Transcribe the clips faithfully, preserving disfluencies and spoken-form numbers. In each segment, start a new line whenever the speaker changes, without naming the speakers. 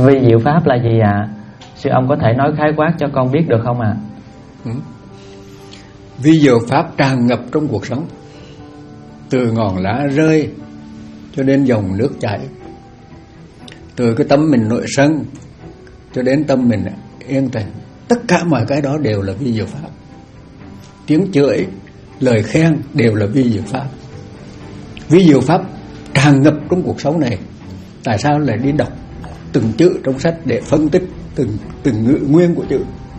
Vi diệu pháp là gì ạ? À? Sư ông có thể nói khái quát cho con biết được không ạ? À?
Ừ. Vi diệu pháp tràn ngập trong cuộc sống, từ ngọn lá rơi cho đến dòng nước chảy, từ cái tâm mình nội sân cho đến tâm mình yên tĩnh, tất cả mọi cái đó đều là vi diệu pháp. Tiếng chửi, lời khen đều là vi diệu pháp. Vi diệu pháp tràn ngập trong cuộc sống này. Tại sao lại đi đọc từng chữ trong sách để phân tích từng từng ngữ nguyên của chữ?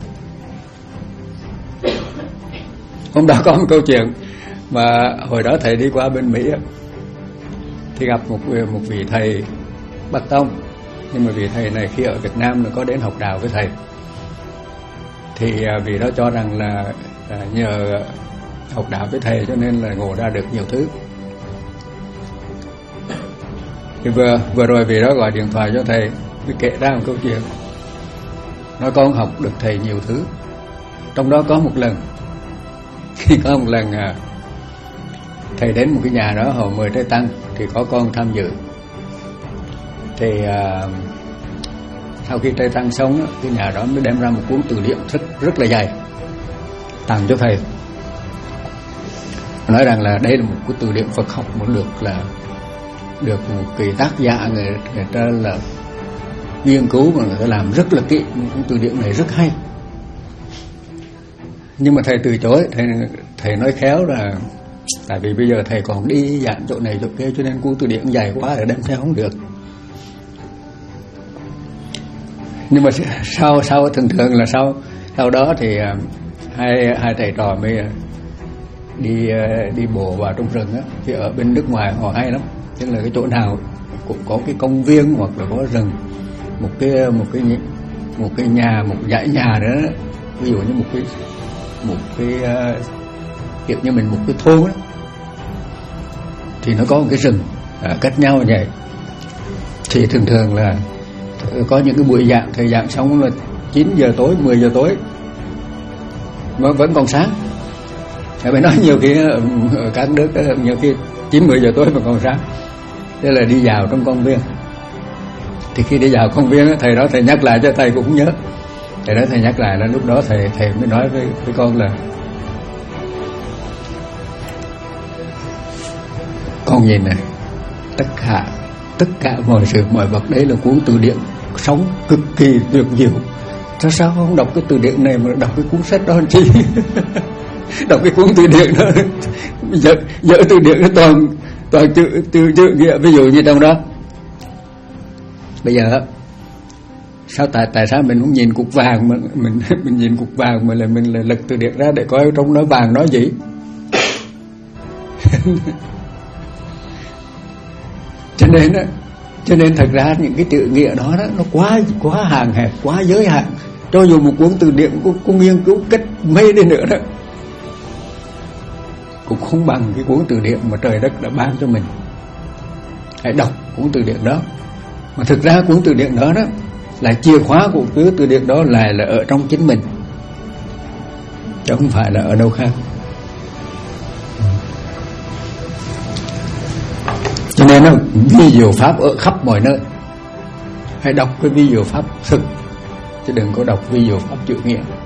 Hôm đó có một câu chuyện mà hồi đó thầy đi qua bên Mỹ thì gặp một một vị thầy Bắc Tông, nhưng mà vị thầy này khi ở Việt Nam là có đến học đạo với thầy, thì vị đó cho rằng là nhờ học đạo với thầy cho nên là ngộ ra được nhiều thứ. Thì vừa vừa rồi vị đó gọi điện thoại cho thầy, mới kể ra một câu chuyện, nói con học được thầy nhiều thứ. Trong đó có một lần khi có một lần à, thầy đến một cái nhà đó họ mời trai tăng, thì có con tham dự. Thì à, sau khi trai tăng xong, cái nhà đó mới đem ra một cuốn từ điển rất rất là dày tặng cho thầy, nói rằng là đây là một cái từ điển Phật học mà được là được một cái tác giả người, người ta là nghiên cứu mà người ta làm rất là kỹ, cái từ điển này rất hay. Nhưng mà thầy từ chối, thầy thầy nói khéo là tại vì bây giờ thầy còn đi giảng chỗ này chỗ kia, cho nên cuốn từ điển dày quá để đem theo không được. Nhưng mà sau sau thường thường là sau sau đó thì hai hai thầy trò mới đi đi bộ vào trong rừng á, thì ở bên nước ngoài họ hay lắm, tức là cái chỗ nào cũng có cái công viên hoặc là có rừng, một cái một cái một cái nhà, một dãy nhà đó, ví dụ như một cái một cái kiểu như mình một cái thôn đó, thì nó có một cái rừng à, cách nhau như vậy. Thì thường thường là có những cái buổi giảng, thầy giảng xong là chín giờ tối, mười giờ tối mà vẫn còn sáng. Phải nói nhiều khi ở các nước nhiều khi chín mười giờ tối mà còn sáng. Thế là đi vào trong công viên. Thì khi đi vào công viên, thầy đó thầy nhắc lại cho thầy cũng nhớ. Thầy đó thầy nhắc lại là lúc đó thầy thầy mới nói với, với con là con nhìn này, tất cả tất cả mọi sự mọi vật đấy là cuốn từ điển sống cực kỳ tuyệt diệu. Sao sao không đọc cái từ điển này mà đọc cái cuốn sách đó làm chi? Đọc cái cuốn từ điển đó, dở, dở từ điển nó toàn toàn chữ từ chữ nghĩa. Ví dụ như trong đó bây giờ sao tại tại sao mình không nhìn cục vàng mà mình mình nhìn cục vàng mà là mình là lật từ điển ra để coi trong nó vàng nói gì? Cho nên á, cho nên thật ra những cái chữ nghĩa đó, đó nó quá quá hạn hẹp, quá giới hạn. Cho dù một cuốn từ điển cũng, cũng nghiên cứu cách mê đi nữa đó, cũng không bằng cái cuốn từ điển mà trời đất đã ban cho mình. Hãy đọc cuốn từ điển đó. Mà thực ra cuốn từ điển đó đó là chìa khóa của cuốn từ điển đó là là ở trong chính mình, chứ không phải là ở đâu khác. Cho nên nó vi diệu pháp ở khắp mọi nơi. Hãy đọc cái vi diệu pháp thực, chứ đừng có đọc vi diệu pháp chữ nghĩa.